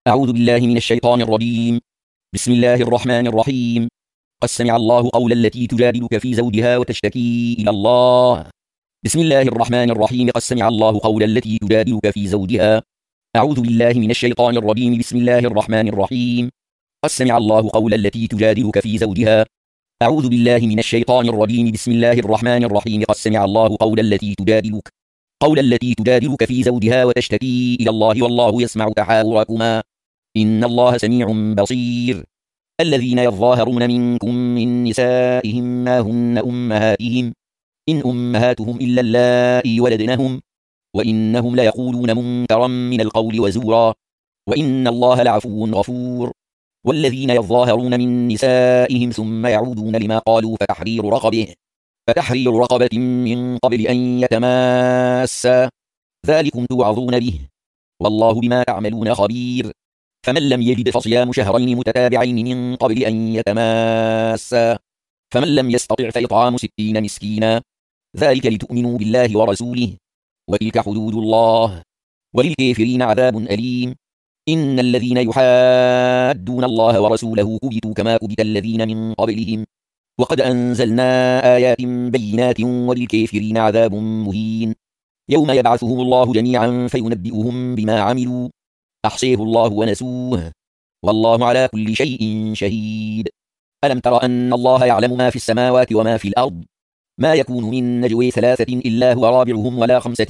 أعوذ بالله من الشيطان الرجيم. بسم الله الرحمن الرحيم. قد سمع الله قول التي تجادلك في زوجها وتشتكي إلى الله. بسم الله الرحمن الرحيم. قد سمع الله قول التي تجادلك في زوجها. أعوذ بالله من الشيطان الرجيم. بسم الله الرحمن الرحيم. قد سمع الله قول التي تجادلك في زوجها. أعوذ بالله من الشيطان الرجيم. بسم الله الرحمن الرحيم. قد سمع الله قول التي تجادلك في زوجها وتشتكي إلى الله والله يسمع تحاوركما إن الله سميع بصير. الذين يظاهرون منكم من نسائهم ما هن أمهاتهم إن أمهاتهم إلا اللائي ولدنهم وإنهم ليقولون منكرا من القول وزورا وإن الله لعفو غفور. والذين يظاهرون من نسائهم ثم يعودون لما قالوا فتحرير رقبة من قبل أن يتماسا ذلكم توعظون به والله بما تعملون خبير. فمن لم يجد فصيام شهرين متتابعين من قبل أن يتماسا فمن لم يستطع فإطعام 60 مسكينا ذلك لتؤمنوا بالله ورسوله وتلك حدود الله وللكافرين عذاب أليم. إن الذين يحادون الله ورسوله كبتوا كما كبت الذين من قبلهم وقد أنزلنا آيات بينات وللكافرين عذاب مهين. يوم يبعثهم الله جميعا فينبئهم بما عملوا أحصيه الله ونسوه والله على كل شيء شهيد. ألم تر أن الله يعلم ما في السماوات وما في الأرض ما يكون من نجوى 3 إلا هو رابعهم ولا 5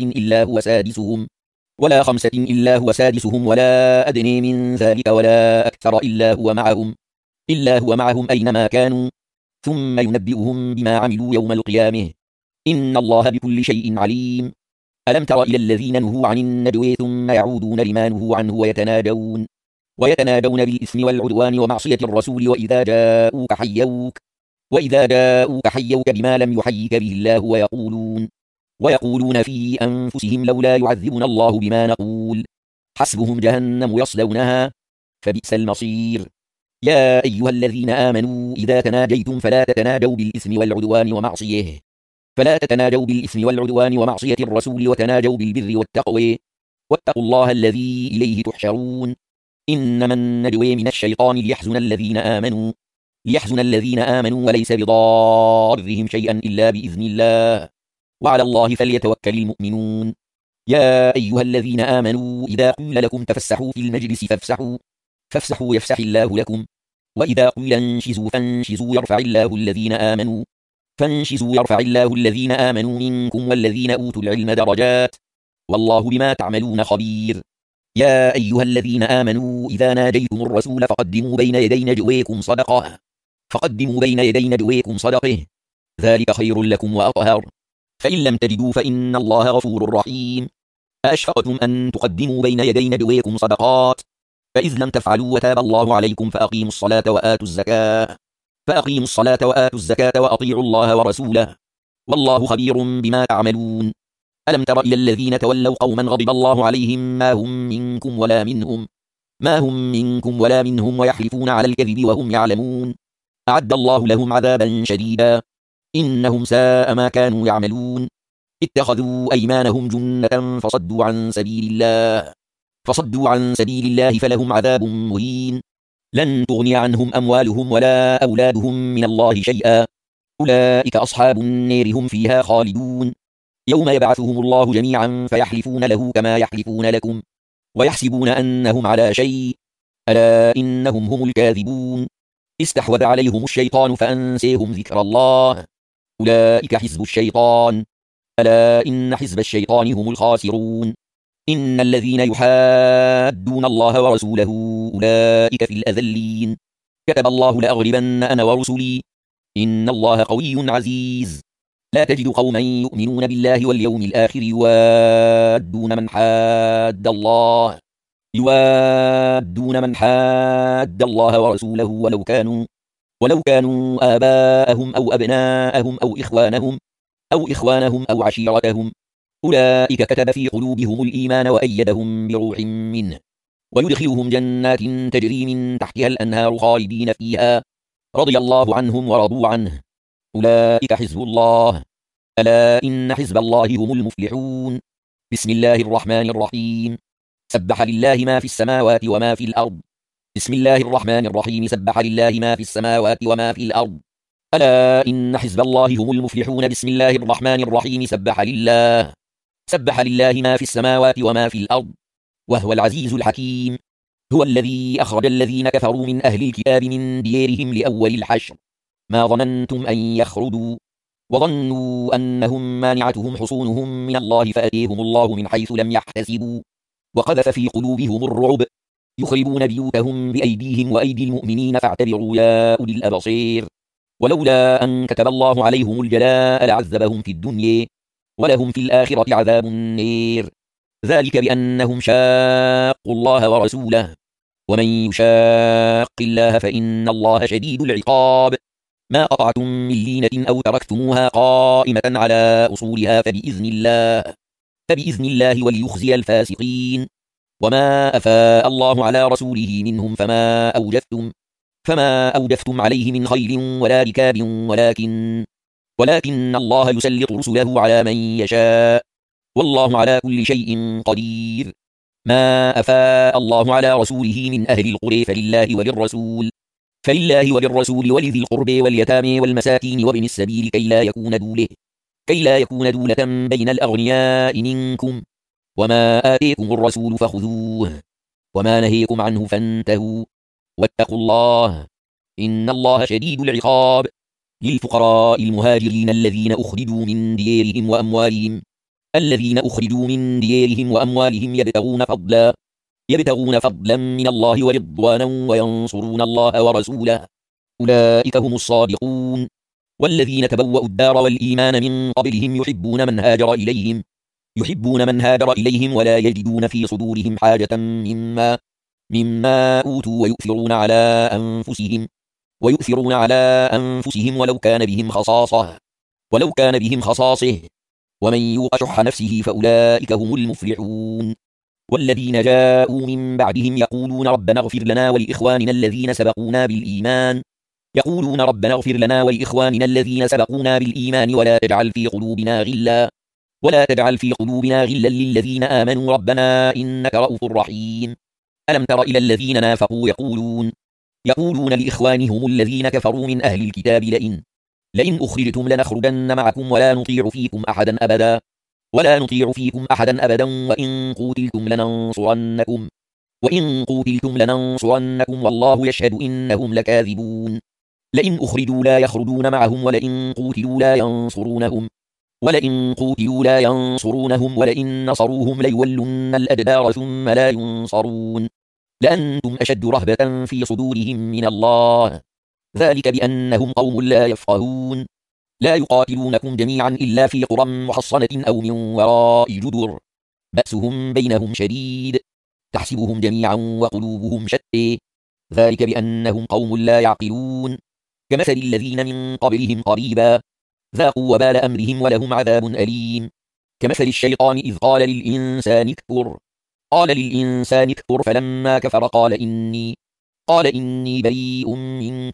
إلا هو سادسهم ولا أدنى من ذلك ولا أكثر إلا هو معهم أينما كانوا ثم ينبئهم بما عملوا يوم القيامة إن الله بكل شيء عليم. ألم تر إلى الذين نهوا عن النجوى ثم يعودون لما نهوا عنه ويتنادون بالإثم والعدوان ومعصية الرسول وإذا جاءوك حيوك بما لم يحيك به الله ويقولون في أنفسهم لولا يعذبنا الله بما نقول حسبهم جهنم يصلونها فبئس المصير. يا أيها الذين آمنوا إذا تناجيتم فلا تتناجوا بالإثم والعدوان ومعصية الرسول وتناجوا بالبر والتقوى واتقوا الله الذي إليه تحشرون. إنما النجوى من الشيطان ليحزن الذين آمنوا وليس بضارهم شيئا إلا بإذن الله وعلى الله فليتوكل المؤمنون. يا أيها الذين آمنوا إذا قيل لكم تفسحوا في المجلس فافسحوا يفسح الله لكم وإذا قيل انشزوا فانشزوا يرفع الله الذين آمنوا منكم والذين أوتوا العلم درجات والله بما تعملون خبير. يا أيها الذين آمنوا إذا ناجيتم الرسول فقدموا بين يدي نجويكم صدقه ذلك خير لكم وأطهر فإن لم تجدوا فإن الله غفور رحيم. أأشفقتم أن تقدموا بين يدي نجويكم صدقات فإذ لم تفعلوا وتاب الله عليكم فأقيموا الصلاة وآتوا الزكاة وأطيعوا الله ورسوله والله خبير بما تعملون. ألم تر إلى الذين تولوا قوما غضب الله عليهم ما هم منكم ولا منهم ويحلفون على الكذب وهم يعلمون أعد الله لهم عذابا شديدا إنهم ساء ما كانوا يعملون. اتخذوا أيمانهم جنة فصدوا عن سبيل الله فلهم عذاب مهين. لن تغني عنهم أموالهم ولا أولادهم من الله شيئا أولئك أصحاب النار هم فيها خالدون. يوم يبعثهم الله جميعا فيحلفون له كما يحلفون لكم ويحسبون أنهم على شيء ألا إنهم هم الكاذبون. استحوذ عليهم الشيطان فأنسيهم ذكر الله أولئك حزب الشيطان ألا إن حزب الشيطان هم الخاسرون. إن الذين يحادون الله ورسوله أولئك في الأذلين كتب الله لأغلبن أنا ورسلي إن الله قوي عزيز. لا تجد قوما يؤمنون بالله واليوم الآخر يوادون من حاد الله ورسوله ولو كانوا آباءهم أو أبناءهم أو إخوانهم أو عشيرتهم أولئك كتب في قلوبهم الإيمان وأيدهم بروح منه ويدخلهم جنات تجري من تحتها الأنهار خالدين فيها رضي الله عنهم ورضوا عنه أولئك حزب الله ألا إن حزب الله هم المفلحون. بسم الله الرحمن الرحيم. سبح لله ما في السماوات وما في الأرض. بسم الله الرحمن الرحيم. سبح لله ما في السماوات وما في الأرض. ألا إن حزب الله هم المفلحون. بسم الله الرحمن الرحيم. سبح لله ما في السماوات وما في الأرض وهو العزيز الحكيم. هو الذي أخرج الذين كفروا من أهل الكتاب من ديارهم لأول الحشر ما ظننتم أن يخرجوا وظنوا أنهم مانعتهم حصونهم من الله فأتيهم الله من حيث لم يحتسبوا وقذف في قلوبهم الرعب يخربون بيوتهم بأيديهم وأيدي المؤمنين فاعتبروا يا أولي الأبصير. ولولا أن كتب الله عليهم الجلاء لعذبهم في الدنيا ولهم في الآخرة عذاب النير. ذلك بأنهم شاقوا الله ورسوله ومن يشاق الله فإن الله شديد العقاب. ما قطعتم من لينة أو تركتموها قائمة على أصولها فبإذن الله وليخزي الفاسقين. وما أفاء الله على رسوله منهم فما أوجفتم عليه من خيل ولا ركاب ولكن الله يسلط رسله على من يشاء والله على كل شيء قدير. ما أفاء الله على رسوله من أهل القرى فلله وللرسول ولذي القرب واليتامى والمساكين وابن السبيل كي لا يكون دولة بين الأغنياء منكم. وما آتيكم الرسول فخذوه وما نهيكم عنه فانتهوا واتقوا الله إن الله شديد العقاب. للفقراء المهاجرين الذين أخرجوا من ديارهم وأموالهم يبتغون فضلا من الله ورضوانا وينصرون الله ورسوله أولئك هم الصادقون. والذين تبوأوا الدار والإيمان من قبلهم يحبون من هاجر إليهم ولا يجدون في صدورهم حاجة مما أوتوا ويؤثرون على أنفسهم ولو كان بهم خصاصة ومن يوق شح نفسه فأولئك هم المفلحون. والذين جاءوا من بعدهم يقولون ربنا اغفر لنا ولإخواننا الذين سبقونا بالإيمان ولا تجعل في قلوبنا غلا للذين آمنوا ربنا إنك رؤوف رحيم. ألم تر إلى الذين نافقوا يقولون لإخوانهم الذين كفروا من أهل الكتاب لئن أخرجتم لنخرجن معكم ولا نطيع فيكم أحدا أبدا وإن قوتلتم لننصرنكم والله يشهد إنهم لكاذبون. لئن أخرجوا لا يخرجون معهم ولئن قوتلوا لا ينصرونهم ولئن نصروهم ليولن الأدبار ثم لا ينصرون لأنتم أشد رهبة في صدورهم من الله ذلك بأنهم قوم لا يفقهون. لا يقاتلونكم جميعا إلا في قرى محصنة أو من وراء جدر بأسهم بينهم شديد تحسبهم جميعا وقلوبهم شتى ذلك بأنهم قوم لا يعقلون. كمثل الذين من قبلهم قريبا ذاقوا وبال أمرهم ولهم عذاب أليم. كمثل الشيطان إذ قال للإنسان اكفر فلما كفر قال إني بريء منك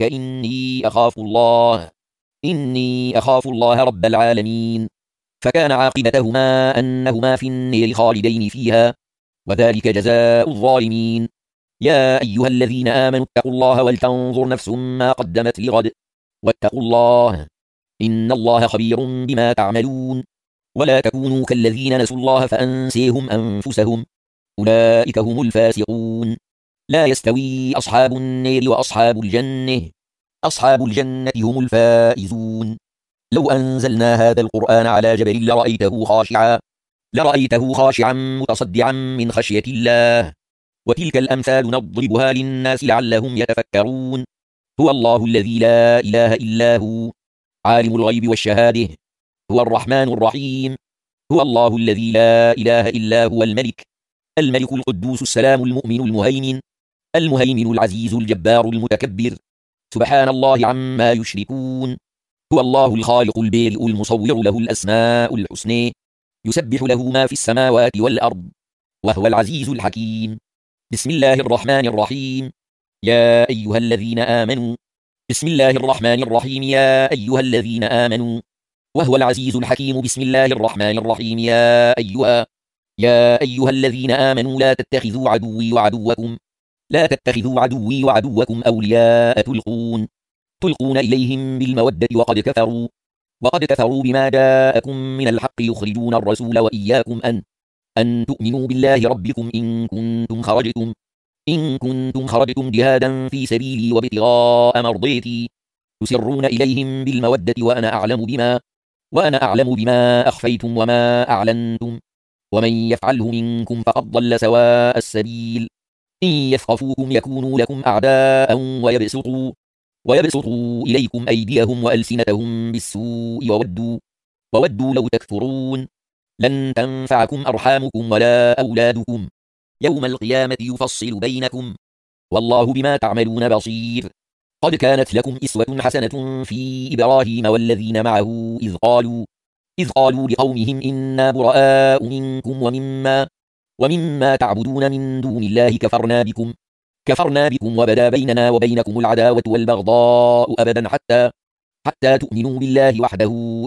إني أخاف الله رب العالمين. فكان عاقبتهما أنهما في النار خالدين فيها وذلك جزاء الظالمين. يا أيها الذين آمنوا اتقوا الله ولتنظر نفس ما قدمت لغد واتقوا الله إن الله خبير بما تعملون. ولا تكونوا كالذين نسوا الله فأنسيهم أنفسهم أولئك هم الفاسقون. لا يستوي أصحاب النار وأصحاب الجنة هم الفائزون. لو أنزلنا هذا القرآن على جبل لرأيته خاشعا متصدعا من خشية الله. وتلك الأمثال نضربها للناس لعلهم يتفكرون. هو الله الذي لا إله إلا هو عالم الغيب والشهادة هو الرحمن الرحيم. هو الله الذي لا إله إلا هو الملك القدوس السلام المؤمن المهيمن العزيز الجبار المتكبر سبحان الله عما يشركون. هو الله الخالق البارئ المصور له الأسماء الحسنى يسبح له ما في السماوات والأرض وهو العزيز الحكيم. بسم الله الرحمن الرحيم. يا أيها الذين آمنوا بسم الله الرحمن الرحيم. يا أيها الذين آمنوا وهو العزيز الحكيم. بسم الله الرحمن الرحيم. يا أيها الذين آمنوا لا تتخذوا عدوي وعدوكم أولياء تلقون إليهم بالمودة وقد كفروا بما جاءكم من الحق يخرجون الرسول وإياكم أن تؤمنوا بالله ربكم إن كنتم خرجتم جهادا في سبيلي وابتغاء مرضيتي تسرون إليهم بالمودة وأنا أعلم بما أخفيتم وما أعلنتم ومن يفعله منكم فقد ضل سواء السبيل إن يثقفوكم يكونوا لكم أعداء ويبسطوا إليكم أيديهم وألسنتهم بالسوء وودوا لو تكفرون لن تنفعكم أرحامكم ولا أولادكم يوم القيامة يفصل بينكم والله بما تعملون بصير قد كانت لكم إسوة حسنة في إبراهيم والذين معه إذ قالوا لقومهم إنا براء منكم ومما تعبدون من دون الله كفرنا بكم وبدا بيننا وبينكم العداوة والبغضاء أبدا حتى تؤمنوا بالله وحده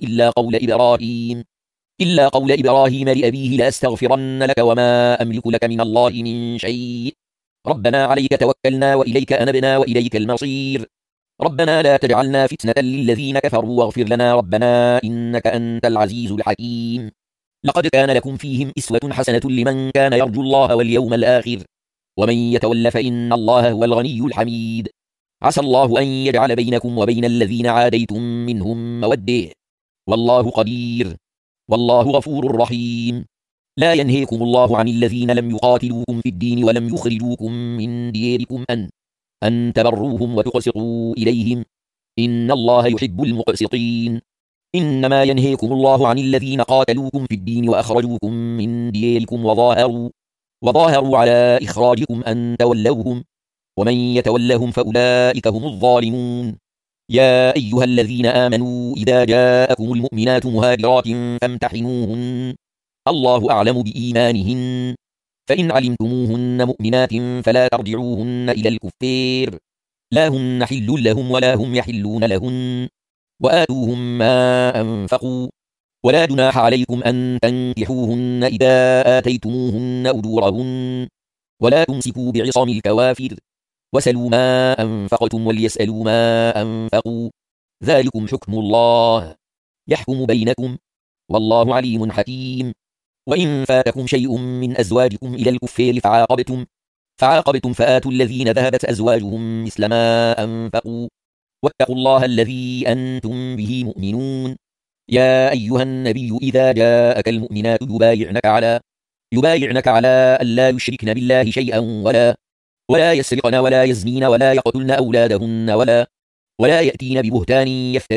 إلا قول إبراهيم لأبيه لأستغفرن لك وما أملك لك من الله من شيء ربنا عليك توكلنا وإليك أنبنا وإليك المصير ربنا لا تجعلنا فتنة للذين كفروا واغفر لنا ربنا إنك أنت العزيز الحكيم لقد كان لكم فيهم إسوة حسنة لمن كان يرجو الله واليوم الآخر ومن يتول فإن الله هو الغني الحميد عسى الله أن يجعل بينكم وبين الذين عاديتم منهم مودة والله قدير والله غفور رحيم لا ينهيكم الله عن الذين لم يقاتلوكم في الدين ولم يخرجوكم من دياركم أن تبروهم وتقسطوا إليهم إن الله يحب المقسطين إنما ينهيكم الله عن الذين قاتلوكم في الدين وأخرجوكم من دياركم وظاهروا على إخراجكم أن تولوهم ومن يتولهم فأولئك هم الظالمون يا أيها الذين آمنوا إذا جاءكم المؤمنات مهاجرات فامتحنوهن الله أعلم بإيمانهن فإن علمتموهن مؤمنات فلا ترجعوهن إلى الكفار لا هن حل لهم ولا هم يحلون لهن وآتوهم ما أنفقوا ولا جناح عليكم أن تنكحوهن إذا آتيتموهن أجورهن ولا تمسكوا بعصم الكوافر وسلوا ما أنفقتم وليسألوا ما أنفقوا ذلكم حكم الله يحكم بينكم والله عليم حكيم وإن فاتكم شيء من أزواجكم إلى الكفار فعاقبتم فآتوا الذين ذهبت أزواجهم مثل ما أنفقوا واتقوا الله الذي أنتم به مؤمنون يا أيها النبي إذا جاءك المؤمنات يبايعنك على ألا يشركن بالله شيئا ولا يسرقن ولا يزنين ولا يقتلن أولادهن ولا يأتين ببهتان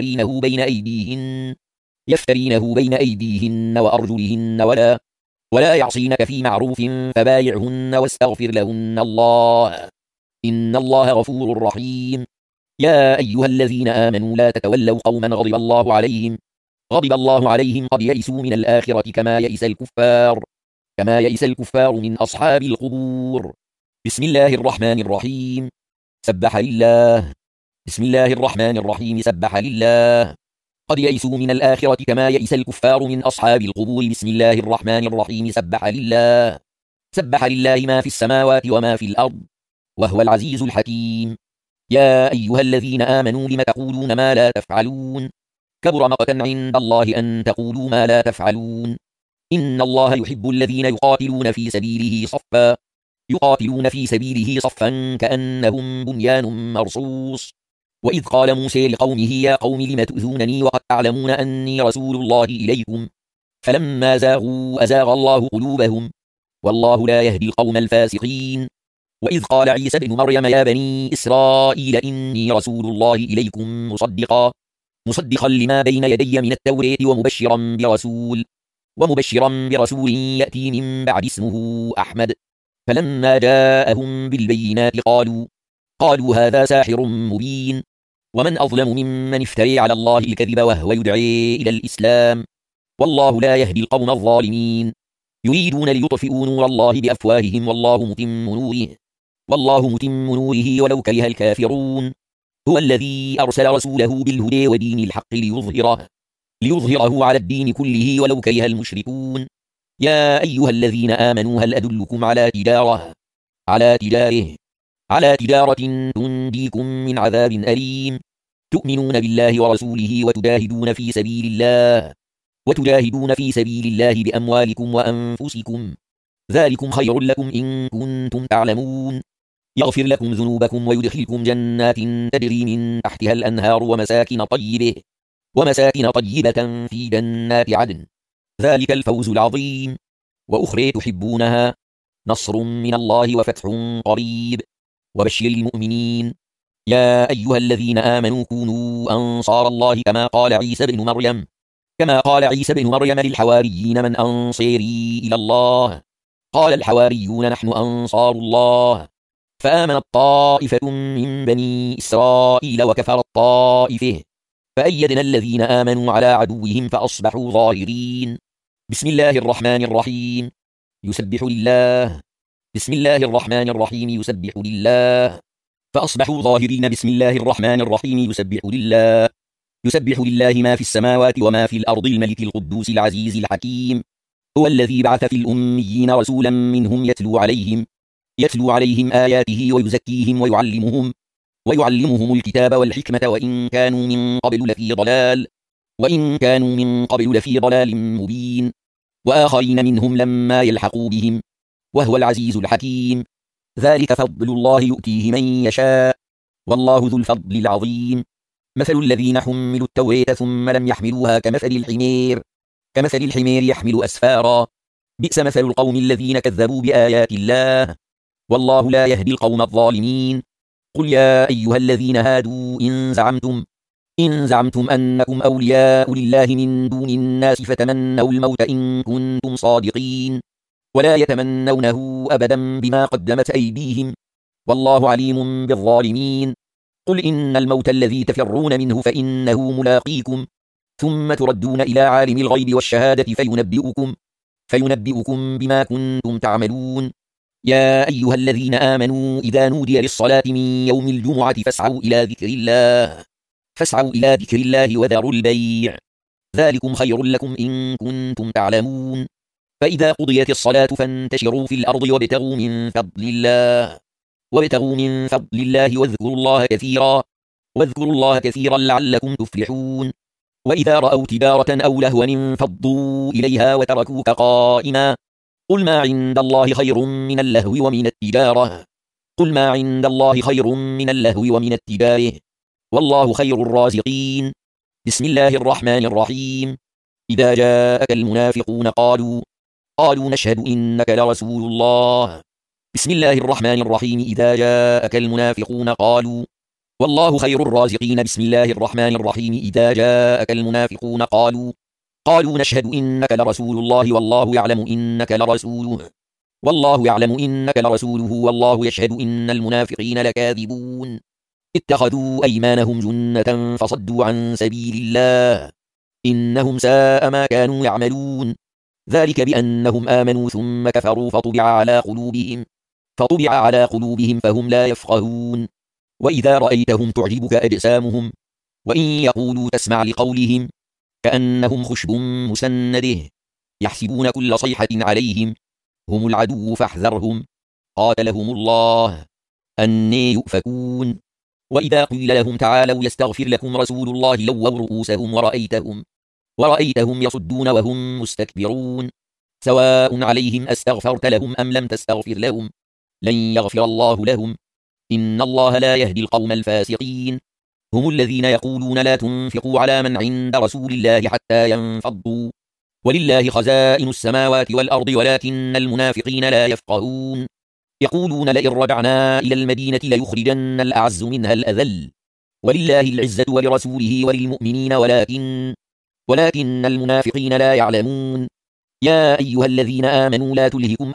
يفترينه بين أيديهن وأرجلهن ولا يعصينك في معروف فبايعهن واستغفر لهن الله إن الله غفور رحيم يا أيها الذين آمنوا لا تتولوا قوما غضب الله عليهم قد يئسوا من الآخرة كما يئس الكفار من أصحاب القبور بسم الله الرحمن الرحيم سبح لله بسم الله الرحمن الرحيم سبح لله قد يئسوا من الآخرة كما يئس الكفار من أصحاب القبور بسم الله الرحمن الرحيم سبح لله ما في السماوات وما في الأرض وهو العزيز الحكيم يا أيها الذين آمنوا لم تقولون ما لا تفعلون كبر مقتا عند الله أن تقولوا ما لا تفعلون إن الله يحب الذين يقاتلون في سبيله صفا كأنهم بنيان مرصوص وإذ قال موسى لقومه يا قوم لم تؤذونني وقد تعلمون أني رسول الله إليكم فلما زاغوا أزاغ الله قلوبهم والله لا يهدي القوم الفاسقين وإذ قال عيسى ابن مريم يا بني إسرائيل إني رسول الله إليكم مصدقا لما بين يدي من التوراة ومبشرا برسول يأتي من بعد اسمه أحمد فلما جاءهم بالبينات قالوا هذا ساحر مبين ومن أظلم ممن افتري على الله الكذب وهو يدعي إلى الإسلام والله لا يهدي القوم الظالمين يريدون ليطفئوا نور الله بأفواههم والله متم نوره ولو كره الكافرون هو الذي أرسل رسوله بالهدى ودين الحق ليظهره على الدين كله ولو كره المشركون يا أيها الذين آمنوا هل أدلكم على تجارة تنجيكم من عذاب أليم تؤمنون بالله ورسوله وتجاهدون في سبيل الله بأموالكم وأنفسكم، ذلكم خير لكم إن كنتم تعلمون. يغفر لكم ذنوبكم ويدخلكم جنات تجري من تحتها الأنهار ومساكن طيبة في جنات عدن، ذلك الفوز العظيم. وأخرى تحبونها، نصر من الله وفتح قريب، وبشر المؤمنين. يا أيها الذين آمنوا كونوا أنصار الله كما قال عيسى بن مريم للحواريين من أنصيري إلى الله؟ قال الحواريون نحن أنصار الله. فآمنت طائفة من بني إسرائيل وكفرت طائفة، فأيدنا الذين آمنوا على عدوهم فأصبحوا ظاهرين. بسم الله الرحمن الرحيم يسبح لله بسم الله الرحمن الرحيم يسبح لله فأصبحوا ظاهرين. بسم الله الرحمن الرحيم يسبح لله ما في السماوات وما في الأرض الملك القدوس العزيز الحكيم. هو الذي بعث في الأميين رسولا منهم يتلو عليهم آياته ويزكيهم ويعلمهم الكتاب والحكمة وإن كانوا من قبل لفي ضلال مبين، وآخرين منهم لما يلحقوا بهم، وهو العزيز الحكيم. ذلك فضل الله يؤتيه من يشاء، والله ذو الفضل العظيم. مثل الذين حملوا التوراة ثم لم يحملوها كمثل الحمير يحمل أسفارا، بئس مثل القوم الذين كذبوا بآيات الله، والله لا يهدي القوم الظالمين. قل يا أيها الذين هادوا إن زعمتم أنكم أولياء لله من دون الناس فتمنوا الموت إن كنتم صادقين، ولا يتمنونه أبدا بما قدمت أيديهم، والله عليم بالظالمين. قل إن الموت الذي تفرون منه فإنه ملاقيكم، ثم تردون إلى عالم الغيب والشهادة فينبئكم بما كنتم تعملون. يا أيها الذين آمنوا إذا نودي للصلاة من يوم الجمعة فاسعوا إلى ذكر الله وذروا البيع، ذلكم خير لكم إن كنتم تعلمون. فإذا قضيت الصلاة فانتشروا في الأرض وابتغوا من فضل الله واذكروا الله كثيرا لعلكم تفلحون. وإذا رأوا تجارة أو لهوا انفضوا إليها وتركوك قائما، قل ما عند الله خير من اللهو ومن التجارة، والله خير الرازقين. بسم الله الرحمن الرحيم إذا جاءك المنافقون قالوا نشهد إنك لرسول الله. بسم الله الرحمن الرحيم إذا جاءك المنافقون والله خير الرازقين. بسم الله الرحمن الرحيم إذا جاءك المنافقون قالوا نشهد إنك لرسول الله والله يعلم إنك لرسوله والله يشهد إن المنافقين لكاذبون. اتخذوا أيمانهم جنة فصدوا عن سبيل الله، إنهم ساء ما كانوا يعملون. ذلك بأنهم آمنوا ثم كفروا فطبع على قلوبهم فهم لا يفقهون. وإذا رأيتهم تعجبك أجسامهم، وإن يقولوا تسمع لقولهم كأنهم خشب مسنده، يحسبون كل صيحة عليهم هم العدو فاحذرهم، قاتلهم الله أني يؤفكون. وإذا قيل لهم تعالوا يستغفر لكم رسول الله لووا رؤوسهم ورأيتهم يصدون وهم مستكبرون. سواء عليهم أستغفرت لهم أم لم تستغفر لهم لن يغفر الله لهم، إن الله لا يهدي القوم الفاسقين. هم الذين يقولون لا تنفقوا على من عند رسول الله حتى ينفضوا، ولله خزائن السماوات والأرض ولكن المنافقين لا يفقهون. يقولون لئن رجعنا إلى المدينة ليخرجن الأعز منها الأذل، ولله العزة ولرسوله وللمؤمنين ولكن المنافقين لا يعلمون. يا أيها الذين آمنوا لا تلهكم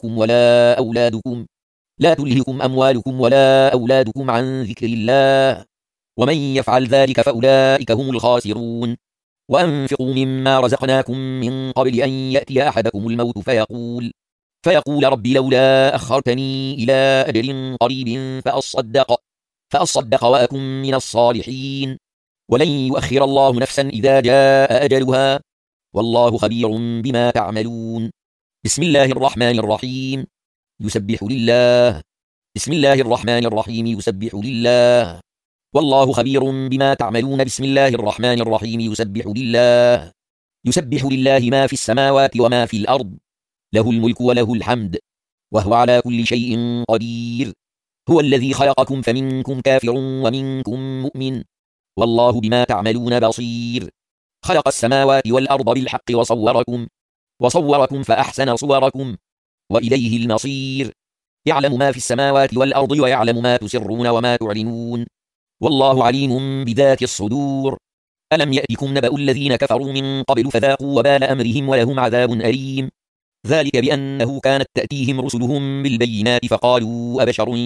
أموالكم ولا أولادكم عن ذكر الله، ومن يفعل ذلك فأولئك هم الخاسرون. وأنفقوا مما رزقناكم من قبل أن يأتي أحدكم الموت فيقول رب لولا أخرتني إلى أجل قريب فأصدق وأكن من الصالحين، ولن يؤخر الله نفسا إذا جاء أجلها، والله خبير بما تعملون. بسم الله الرحمن الرحيم. يسبح لله. بسم الله الرحمن الرحيم. يسبح لله. والله خبير بما تعملون. بسم الله الرحمن الرحيم. يسبح لله. يسبح لله ما في السماوات وما في الأرض، له الملك وله الحمد، وهو على كل شيء قدير. هو الذي خلقكم فمنكم كافر ومنكم مؤمن، والله بما تعملون بصير. خلق السماوات والأرض بالحق وصوركم فأحسن صوركم، وإليه المصير. يعلم ما في السماوات والأرض ويعلم ما تسرون وما تعلنون، والله عليم بذات الصدور. ألم يأتكم نبأ الذين كفروا من قبل فذاقوا وبال أمرهم ولهم عذاب أليم. ذلك بأنه كانت تأتيهم رسلهم بالبينات فقالوا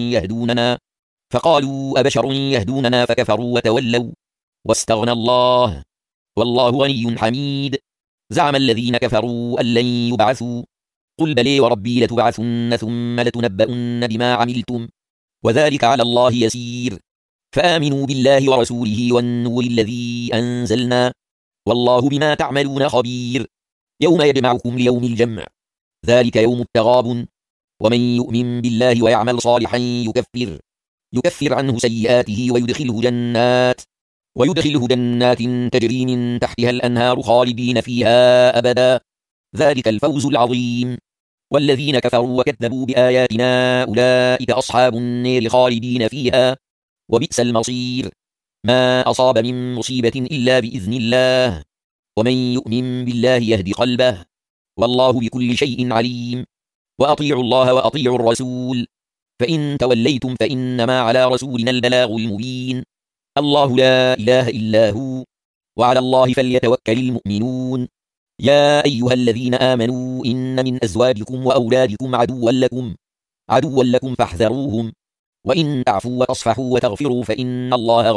أبشر يهدوننا فكفروا وتولوا واستغنى الله، والله غني حميد. زعم الذين كفروا أن لن يبعثوا، قل بلي وربي لتبعثن ثم لتنبؤن بما عملتم، وذلك على الله يسير. فآمنوا بالله ورسوله والنور الذي أنزلنا، والله بما تعملون خبير. يوم يجمعكم ليوم الجمع، ذلك يوم التغابن. ومن يؤمن بالله ويعمل صالحا يكفر عنه سيئاته ويدخله جنات تجري من تحتها الأنهار خالدين فيها أبدا، ذلك الفوز العظيم. والذين كفروا وكذبوا بآياتنا أولئك أصحاب النار خالدين فيها، وبئس المصير. ما أصاب من مصيبة إلا بإذن الله، ومن يؤمن بالله يهد قلبه، والله بكل شيء عليم. وأطيعوا الله وأطيعوا الرسول، فإن توليتم فإنما على رسولنا البلاغ المبين. الله لا إله إلا هو، وعلى الله فليتوكل المؤمنون. يا أيها الذين آمنوا إن من أزواجكم وأولادكم عدوا لكم فاحذروهم، وإن تعفوا وتصفحوا وتغفروا فإن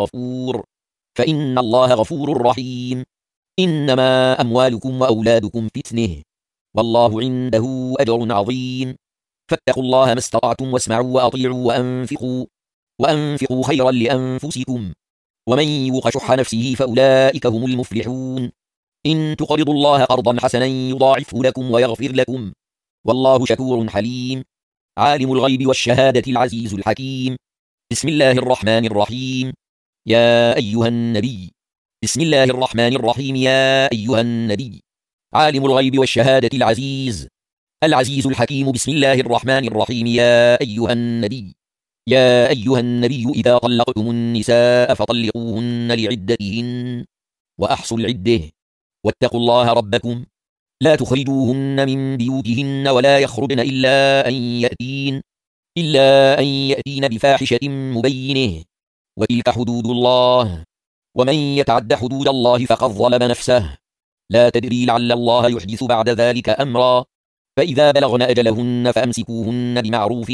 الله غفور رحيم. إنما أموالكم وأولادكم فتنة، والله عنده أجر عظيم. فاتقوا الله ما استطعتم واسمعوا وأطيعوا وأنفقوا خيرا لأنفسكم، ومن يوق شح نفسه فأولئك هم المفلحون. إن تقرضوا الله قرضا حسنا يضاعفه لكم ويغفر لكم، والله شكور حليم. عالم الغيب والشهادة العزيز الحكيم. بسم الله الرحمن الرحيم. يا أيها النبي. بسم الله الرحمن الرحيم. يا أيها النبي. عالم الغيب والشهادة العزيز الحكيم. بسم الله الرحمن الرحيم. يا أيها النبي إذا طلقتم النساء فطلقوهن لعدتهن وأحصوا العدة، واتقوا الله ربكم لا تخرجوهن من بيوتهن ولا يخرجن إلا أن يأتين بفاحشة مبينة، وتلك حدود الله، ومن يتعد حدود الله فقد ظلم نفسه. لا تدري لعل الله يحدث بعد ذلك أمرا. فإذا بلغن أجلهن فأمسكوهن بمعروف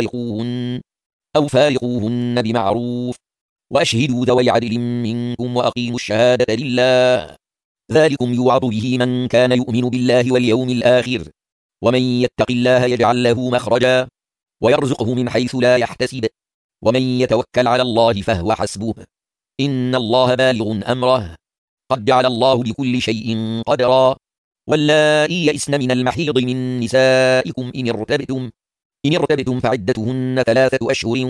أو فارقوهن بمعروف، وأشهدوا ذوي عدل منكم وأقيموا الشهادة لله. ذلكم يوعظ به من كان يؤمن بالله واليوم الآخر، ومن يتق الله يجعل له مخرجا ويرزقه من حيث لا يحتسب، ومن يتوكل على الله فهو حسبه، إن الله بالغ أمره، قد جعل الله لكل شيء قدرا. واللائي يئسن من المحيض من نسائكم إن ارتبتم فعدتهن 3 أشهر،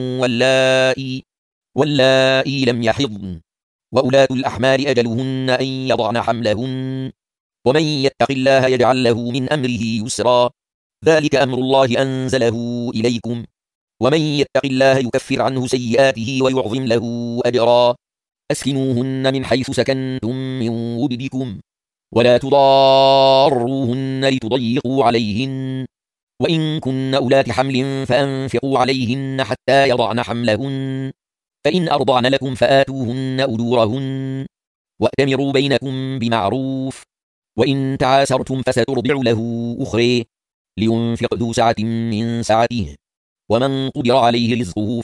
واللائي لم يحضن، وأولاة الأحمال أجلهن أن يضعن حملهن، ومن يتق الله يجعل له من أمره يسرا. ذلك أمر الله أنزله إليكم، ومن يتق الله يكفر عنه سيئاته ويعظم له أجرا. أسكنوهن من حيث سكنتم من وجدكم، ولا تضاروهن لتضيقوا عليهن، وإن كن أولات حمل فأنفقوا عليهن حتى يضعن حملهن، فإن أرضعن لكم فآتوهن أجورهن، وأتمروا بينكم بمعروف. وإن تعاسرتم فسترضع له أخرى لينفق ذو سعة من سعته، ومن قدر عليه رزقه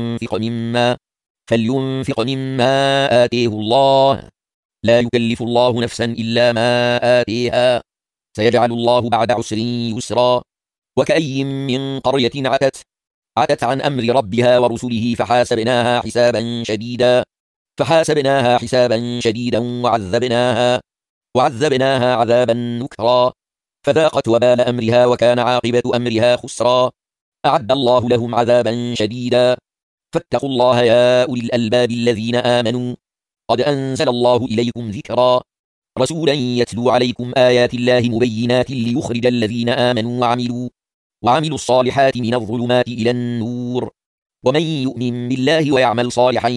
فلينفق مما آتيه الله، لا يكلف الله نفسا إلا ما آتيها، سيجعل الله بعد عسر يسرا. وكأي من قرية عتت عن أمر ربها ورسله فحاسبناها حسابا شديدا وعذبناها عذابا نكرا، فذاقت وبال أمرها وكان عاقبة أمرها خسرا. أعد الله لهم عذابا شديدا. فاتقوا الله يا أولي الألباب الذين آمنوا، قد أنزل الله إليكم ذكرا، رسولا يتلو عليكم آيات الله مبينات ليخرج الذين آمنوا وعملوا الصالحات من الظلمات إلى النور. ومن يؤمن بالله ويعمل صالحا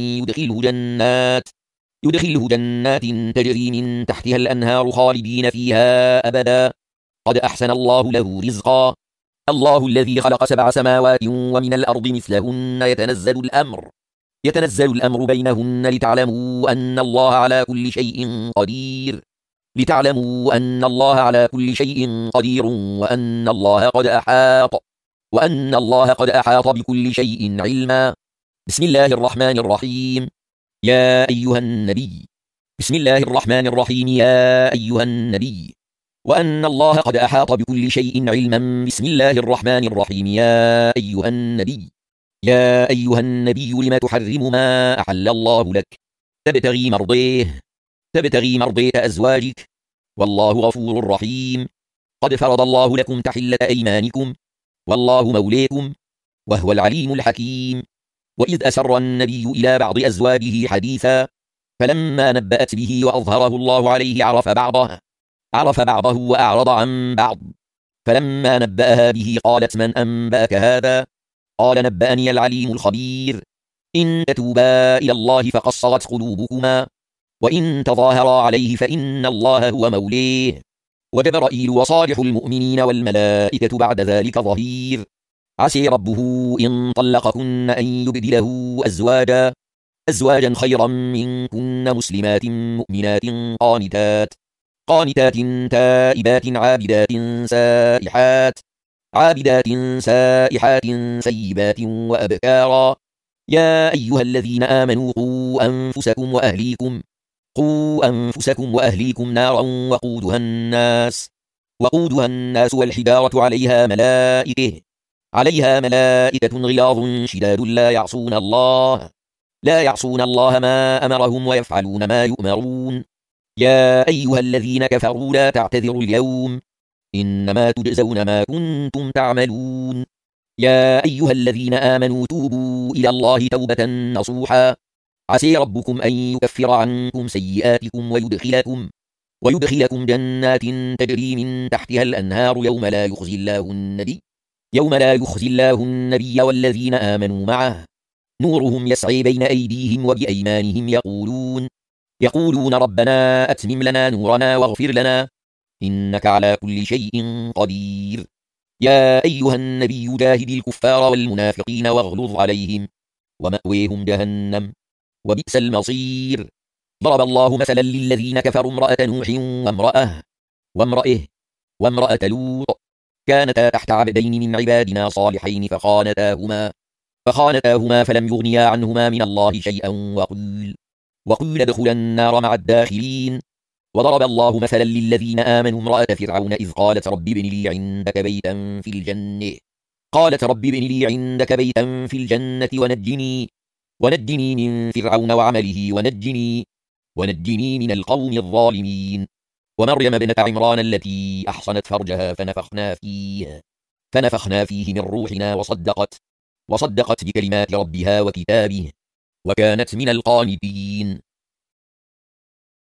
يدخله جنات تجري من تحتها الأنهار خالدين فيها أبدا، قد أحسن الله له رزقا. الله الذي خلق 7 سماوات ومن الأرض مثلهن يتنزل الأمر بينهن لتعلموا أن الله على كل شيء قدير، وأن الله قد أحاط بكل شيء علما. بسم الله الرحمن الرحيم. يا أيها النبي. بسم الله الرحمن الرحيم. يا أيها النبي. وأن الله قد أحاط بكل شيء علما. بسم الله الرحمن الرحيم. يا أيها النبي. يا أيها النبي لم تحرم ما أحل الله لك تبتغي مرضيه أزواجك، والله غفور رحيم. قد فرض الله لكم تحلة أيمانكم، والله موليكم، وهو العليم الحكيم. وإذ أسر النبي إلى بعض أزواجه حديثا، فلما نبأت به وأظهره الله عليه عرف بعضه وأعرض عن بعض. فلما نبأها به قالت من أنبأك هذا؟ قال نبأني العليم الخبير. إن تتوبا إلى الله فقد صغت قلوبكما، وإن تظاهرا عليه فإن الله هو موليه، وجبرائيل وصالح المؤمنين والملائكة بعد ذلك ظهير. عسى ربه إن طلقكن أن يبدله أزواجا خيرا منكن مسلمات مؤمنات قانتات تائبات عابدات سائحات سيبات وأبكارا. يا أيها الذين آمنوا قوا أنفسكم وأهليكم نارا وقودها الناس والحجارة عليها ملائكة غلاظ شداد لا يعصون الله ما أمرهم ويفعلون ما يؤمرون. يا أيها الذين كفروا لا تعتذروا اليوم، إنما تجزون ما كنتم تعملون. يا أيها الذين آمنوا توبوا إلى الله توبة نصوحا، عسى ربكم أن يكفر عنكم سيئاتكم ويدخلكم جنات تجري من تحتها الأنهار يوم لا يخزي الله النبي والذين آمنوا معه، نورهم يسعي بين أيديهم وبأيمانهم يقولون ربنا أتمم لنا نورنا واغفر لنا إنك على كل شيء قدير. يا أيها النبي جاهد الكفار والمنافقين واغلظ عليهم، ومأويهم جهنم وبئس المصير. ضرب الله مثلا للذين كفروا امرأة نوح وامرأة لوط، كانتا تحت عبدين من عبادنا صالحين فخانتاهما فلم يغنيا عنهما من الله شيئا وقيل ادخلا النار مع الداخلين. وضرب الله مثلا للذين آمنوا امرأة فرعون إذ قالت رب ابن لي عندك بيتا في الجنة ونجني من فرعون وعمله ونجني من القوم الظالمين. ومريم ابنة عمران التي أحصنت فرجها فنفخنا فيه من روحنا وصدقت بكلمات ربها وكتابه، وكانت من القانتين.